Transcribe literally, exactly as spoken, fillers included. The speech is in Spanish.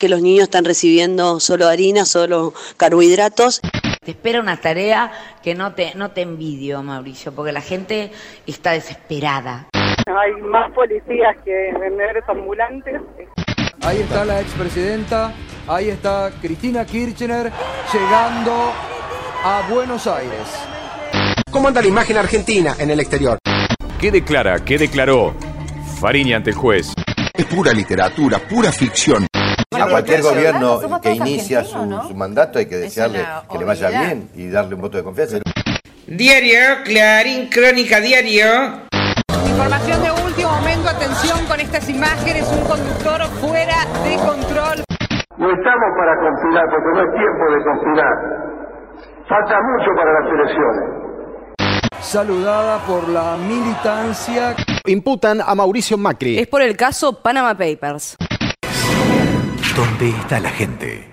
que los niños están recibiendo solo harina, solo carbohidratos. Te espera una tarea que no te, no te envidio, Mauricio, porque la gente está desesperada. Hay más policías que vendedores ambulantes. Ahí está la expresidenta, ahí está Cristina Kirchner llegando a Buenos Aires. ¿Cómo anda la imagen argentina en el exterior? ¿Qué declara, qué declaró Fariña ante el juez? Es pura literatura, pura ficción. A cualquier gobierno que inicia su, su mandato hay que desearle que le vaya bien y darle un voto de confianza. Diario, Clarín, Crónica Diario. Información de último momento, atención con estas imágenes, un conductor fuera de control. No estamos para conspirar, porque no es tiempo de conspirar. Falta mucho para las elecciones. Saludada por la militancia. Imputan a Mauricio Macri. Es por el caso Panama Papers. ¿Dónde está la gente?